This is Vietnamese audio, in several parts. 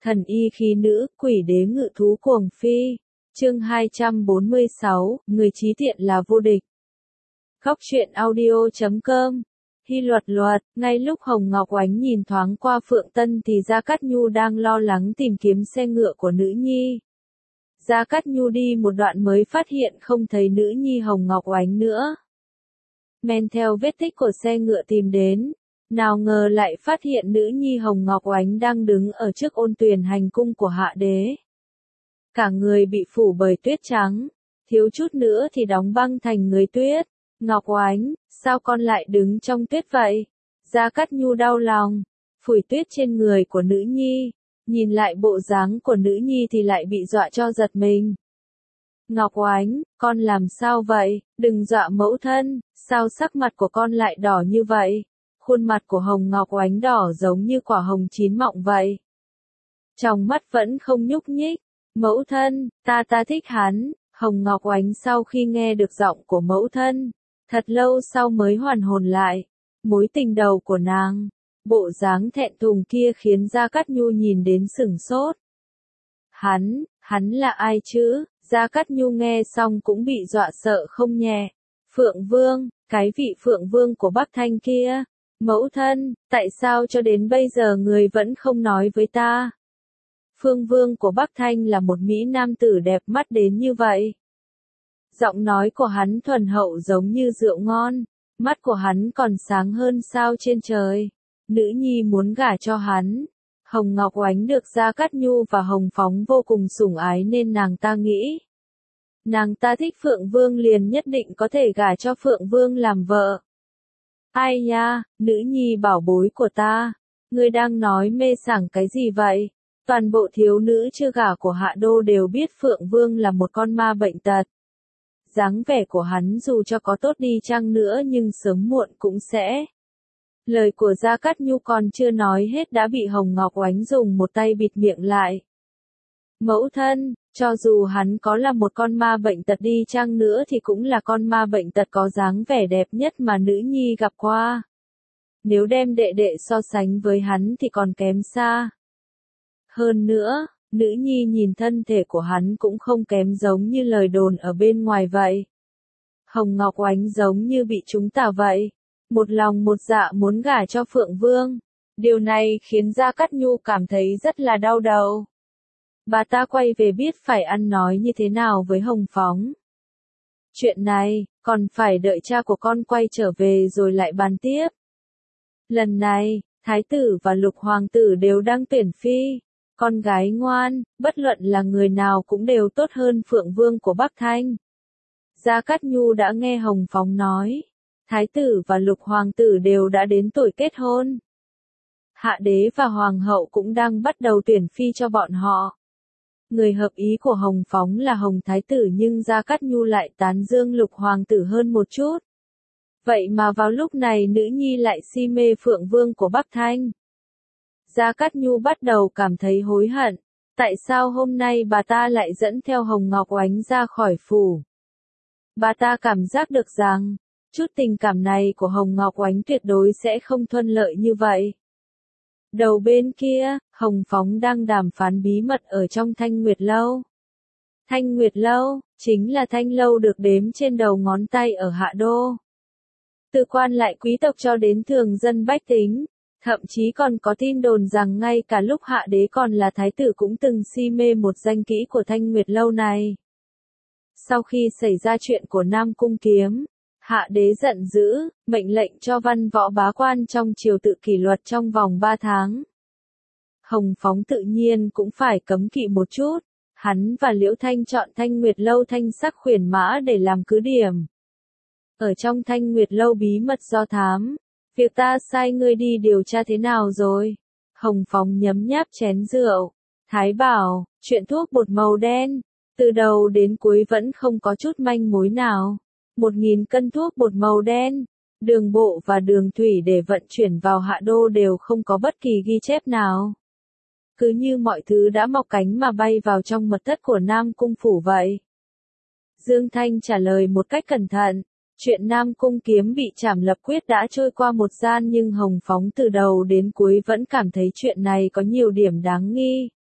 Thần y khí nữ, quỷ đế ngự thú cuồng phi. Chương 246, người trí thiện là vô địch. Góc truyện audio.com. Hy luật, ngay lúc Hồng Ngọc Oánh nhìn thoáng qua Phượng Tân thì Gia Cát Nhu đang lo lắng tìm kiếm xe ngựa của nữ nhi. Gia Cát Nhu đi một đoạn mới phát hiện không thấy nữ nhi Hồng Ngọc Oánh nữa. Men theo vết tích của xe ngựa tìm đến, nào ngờ lại phát hiện nữ nhi Hồng Ngọc Oánh đang đứng ở trước ôn tuyền hành cung của Hạ Đế. Cả người bị phủ bởi tuyết trắng, thiếu chút nữa thì đóng băng thành người tuyết. Ngọc Oánh, sao con lại đứng trong tuyết vậy? Gia Cát Nhu đau lòng, phủi tuyết trên người của nữ nhi, nhìn lại bộ dáng của nữ nhi thì lại bị dọa cho giật mình. Ngọc Oánh, con làm sao vậy? Đừng dọa mẫu thân, sao sắc mặt của con lại đỏ như vậy? Khuôn mặt của Hồng Ngọc Oánh đỏ giống như quả hồng chín mọng vậy. Trong mắt vẫn không nhúc nhích. Mẫu thân, ta thích hắn. Hồng Ngọc Oánh sau khi nghe được giọng của mẫu thân, thật lâu sau mới hoàn hồn lại. Mối tình đầu của nàng, bộ dáng thẹn thùng kia khiến Gia Cát Nhu nhìn đến sửng sốt. Hắn là ai chứ? Gia Cát Nhu nghe xong cũng bị dọa sợ không nhẹ. Phượng Vương, cái vị Phượng Vương của Bắc Thanh kia. Mẫu thân, tại sao cho đến bây giờ người vẫn không nói với ta? Phương Vương của Bắc Thanh là một mỹ nam tử đẹp mắt đến như vậy. Giọng nói của hắn thuần hậu giống như rượu ngon, mắt của hắn còn sáng hơn sao trên trời. Nữ nhi muốn gả cho hắn. Hồng Ngọc Oánh được Gia Cát Nhu và Hồng Phóng vô cùng sủng ái nên nàng ta nghĩ. Nàng ta thích Phượng Vương liền nhất định có thể gả cho Phượng Vương làm vợ. Ai nha, nữ nhi bảo bối của ta, ngươi đang nói mê sảng cái gì vậy? Toàn bộ thiếu nữ chưa gả của Hạ Đô đều biết Phượng Vương là một con ma bệnh tật. Dáng vẻ của hắn dù cho có tốt đi chăng nữa nhưng sớm muộn cũng sẽ. Lời của Gia Cát Nhu còn chưa nói hết đã bị Hồng Ngọc Oánh dùng một tay bịt miệng lại. Mẫu thân, cho dù hắn có là một con ma bệnh tật đi chăng nữa thì cũng là con ma bệnh tật có dáng vẻ đẹp nhất mà nữ nhi gặp qua. Nếu đem đệ đệ so sánh với hắn thì còn kém xa. Hơn nữa, nữ nhi nhìn thân thể của hắn cũng không kém giống như lời đồn ở bên ngoài vậy. Hồng Ngọc Oánh giống như bị trúng tà vậy. Một lòng một dạ muốn gả cho Phượng Vương. Điều này khiến Gia Cát Nhu cảm thấy rất là đau đầu. Bà ta quay về biết phải ăn nói như thế nào với Hồng Phóng. Chuyện này, còn phải đợi cha của con quay trở về rồi lại bàn tiếp. Lần này, Thái tử và Lục Hoàng tử đều đang tuyển phi. Con gái ngoan, bất luận là người nào cũng đều tốt hơn Phượng Vương của Bắc Thanh. Gia Cát Nhu đã nghe Hồng Phóng nói. Thái tử và Lục Hoàng tử đều đã đến tuổi kết hôn. Hạ đế và Hoàng hậu cũng đang bắt đầu tuyển phi cho bọn họ. Người hợp ý của Hồng Phóng là Hồng Thái tử nhưng Gia Cát Nhu lại tán dương Lục Hoàng tử hơn một chút. Vậy mà vào lúc này nữ nhi lại si mê Phượng Vương của Bắc Thanh. Gia Cát Nhu bắt đầu cảm thấy hối hận. Tại sao hôm nay bà ta lại dẫn theo Hồng Ngọc Oánh ra khỏi phủ? Bà ta cảm giác được rằng, chút tình cảm này của Hồng Ngọc Oánh tuyệt đối sẽ không thuận lợi như vậy. Đầu bên kia, Hồng Phóng đang đàm phán bí mật ở trong Thanh Nguyệt Lâu. Thanh Nguyệt Lâu, chính là thanh lâu được đếm trên đầu ngón tay ở Hạ Đô. Từ quan lại quý tộc cho đến thường dân bách tính, thậm chí còn có tin đồn rằng ngay cả lúc Hạ đế còn là thái tử cũng từng si mê một danh kỹ của Thanh Nguyệt Lâu này. Sau khi xảy ra chuyện của Nam Cung Kiếm, Hạ đế giận dữ, mệnh lệnh cho văn võ bá quan trong triều tự kỷ luật trong vòng 3 tháng. Hồng Phóng tự nhiên cũng phải cấm kỵ một chút, hắn và Liễu Thanh chọn Thanh Nguyệt Lâu Thanh Sắc Khuyển Mã để làm cứ điểm. Ở trong Thanh Nguyệt Lâu bí mật do thám, việc ta sai ngươi đi điều tra thế nào rồi? Hồng Phóng nhấm nháp chén rượu, Thái bảo, chuyện thuốc bột màu đen, từ đầu đến cuối vẫn không có chút manh mối nào. 1.000 cân thuốc bột màu đen, đường bộ và đường thủy để vận chuyển vào Hạ Đô đều không có bất kỳ ghi chép nào. Cứ như mọi thứ đã mọc cánh mà bay vào trong mật thất của Nam Cung phủ vậy. Dương Thanh trả lời một cách cẩn thận. Chuyện Nam Cung Kiếm bị trảm lập quyết đã trôi qua một gian nhưng Hồng Phóng từ đầu đến cuối vẫn cảm thấy chuyện này có nhiều điểm đáng nghi.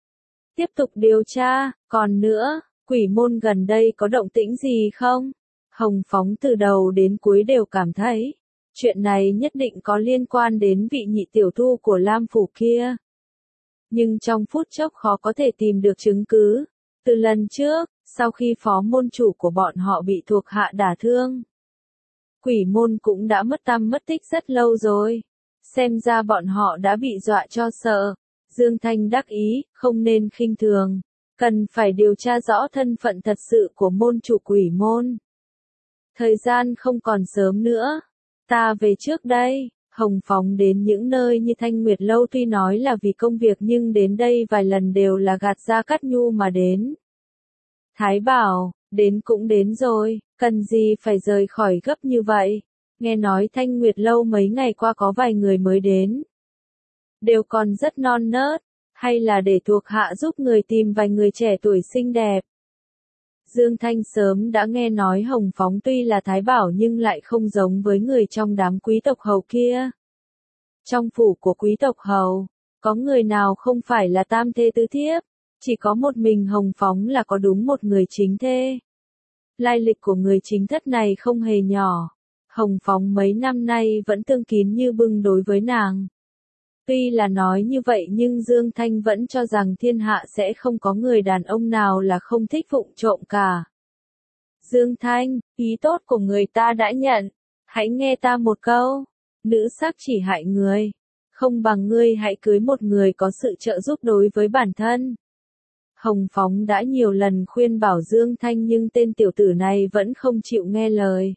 tiếp tục điều tra, còn nữa, quỷ môn gần đây có động tĩnh gì không? Hồng Phóng từ đầu đến cuối đều cảm thấy, chuyện này nhất định có liên quan đến vị nhị tiểu thư của Lam Phủ kia. Nhưng trong phút chốc khó có thể tìm được chứng cứ. Từ lần trước, sau khi phó môn chủ của bọn họ bị thuộc hạ đả thương, quỷ môn cũng đã mất tăm mất tích rất lâu rồi. Xem ra bọn họ đã bị dọa cho sợ. Dương Thanh đắc ý, không nên khinh thường. Cần phải điều tra rõ thân phận thật sự của môn chủ quỷ môn. Thời gian không còn sớm nữa. Ta về trước đây. Hồng Phóng đến những nơi như Thanh Nguyệt Lâu tuy nói là vì công việc nhưng đến đây vài lần đều là gạt ra Cát Nhu mà đến. Thái bảo, đến cũng đến rồi, cần gì phải rời khỏi gấp như vậy. Nghe nói Thanh Nguyệt Lâu mấy ngày qua có vài người mới đến. Đều còn rất non nớt, hay là để thuộc hạ giúp người tìm vài người trẻ tuổi xinh đẹp. Dương Thanh sớm đã nghe nói Hồng Phóng tuy là thái bảo nhưng lại không giống với người trong đám quý tộc hầu kia. Trong phủ của quý tộc hầu, có người nào không phải là tam thê tứ thiếp, chỉ có một mình Hồng Phóng là có đúng một người chính thê. Lai lịch của người chính thất này không hề nhỏ, Hồng Phóng mấy năm nay vẫn tương kín như bưng đối với nàng. Tuy là nói như vậy nhưng Dương Thanh vẫn cho rằng thiên hạ sẽ không có người đàn ông nào là không thích vụng trộm cả. Dương Thanh, ý tốt của người ta đã nhận, hãy nghe ta một câu, nữ sắc chỉ hại người, không bằng ngươi hãy cưới một người có sự trợ giúp đối với bản thân. Hồng Phóng đã nhiều lần khuyên bảo Dương Thanh nhưng tên tiểu tử này vẫn không chịu nghe lời.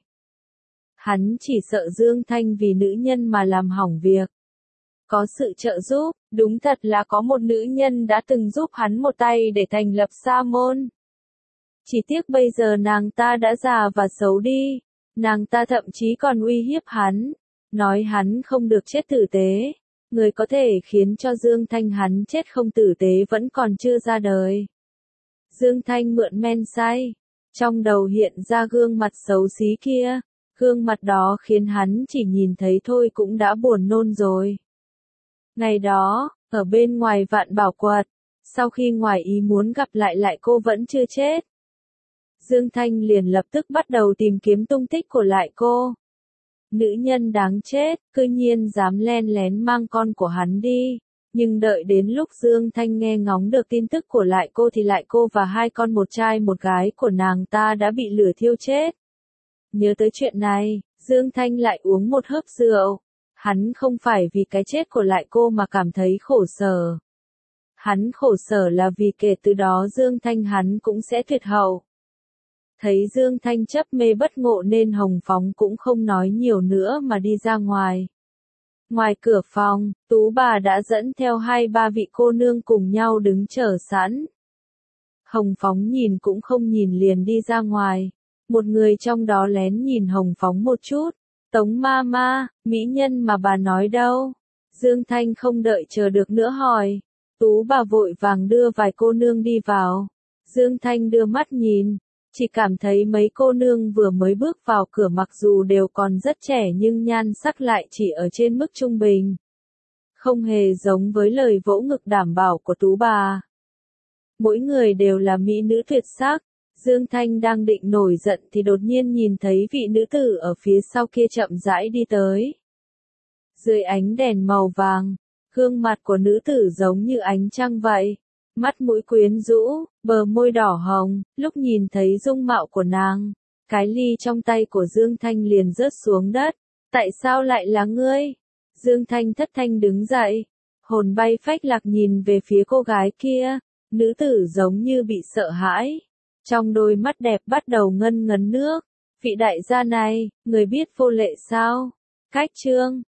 Hắn chỉ sợ Dương Thanh vì nữ nhân mà làm hỏng việc. Có sự trợ giúp, đúng thật là có một nữ nhân đã từng giúp hắn một tay để thành lập sa môn. Chỉ tiếc bây giờ nàng ta đã già và xấu đi, nàng ta thậm chí còn uy hiếp hắn, nói hắn không được chết tử tế. Người có thể khiến cho Dương Thanh hắn chết không tử tế vẫn còn chưa ra đời. Dương Thanh mượn men say, trong đầu hiện ra gương mặt xấu xí kia, gương mặt đó khiến hắn chỉ nhìn thấy thôi cũng đã buồn nôn rồi. Ngày đó, ở bên ngoài Vạn Bảo Quật, sau khi ngoài ý muốn gặp lại cô vẫn chưa chết. Dương Thanh liền lập tức bắt đầu tìm kiếm tung tích của lại cô. Nữ nhân đáng chết, cư nhiên dám len lén mang con của hắn đi. Nhưng đợi đến lúc Dương Thanh nghe ngóng được tin tức của lại cô thì lại cô và hai con một trai một gái của nàng ta đã bị lửa thiêu chết. Nhớ tới chuyện này, Dương Thanh lại uống một hớp rượu. Hắn không phải vì cái chết của lại cô mà cảm thấy khổ sở. Hắn khổ sở là vì kể từ đó Dương Thanh hắn cũng sẽ tuyệt hậu. Thấy Dương Thanh chấp mê bất ngộ nên Hồng Phóng cũng không nói nhiều nữa mà đi ra ngoài. Ngoài cửa phòng, Tú bà đã dẫn theo 2-3 vị cô nương cùng nhau đứng chờ sẵn. Hồng Phóng nhìn cũng không nhìn liền đi ra ngoài. Một người trong đó lén nhìn Hồng Phóng một chút. Tống ma, mỹ nhân mà bà nói đâu? Dương Thanh không đợi chờ được nữa hỏi. Tú bà vội vàng đưa vài cô nương đi vào. Dương Thanh đưa mắt nhìn. Chỉ cảm thấy mấy cô nương vừa mới bước vào cửa mặc dù đều còn rất trẻ nhưng nhan sắc lại chỉ ở trên mức trung bình. Không hề giống với lời vỗ ngực đảm bảo của Tú bà. Mỗi người đều là mỹ nữ tuyệt sắc. Dương Thanh đang định nổi giận thì đột nhiên nhìn thấy vị nữ tử ở phía sau kia chậm rãi đi tới. Dưới ánh đèn màu vàng, gương mặt của nữ tử giống như ánh trăng vậy. Mắt mũi quyến rũ, bờ môi đỏ hồng, lúc nhìn thấy dung mạo của nàng, cái ly trong tay của Dương Thanh liền rớt xuống đất. Tại sao lại là ngươi? Dương Thanh thất thanh đứng dậy, hồn bay phách lạc nhìn về phía cô gái kia, nữ tử giống như bị sợ hãi. Trong đôi mắt đẹp bắt đầu ngân ngấn nước. Vị đại gia này, người biết vô lệ sao? Cách chương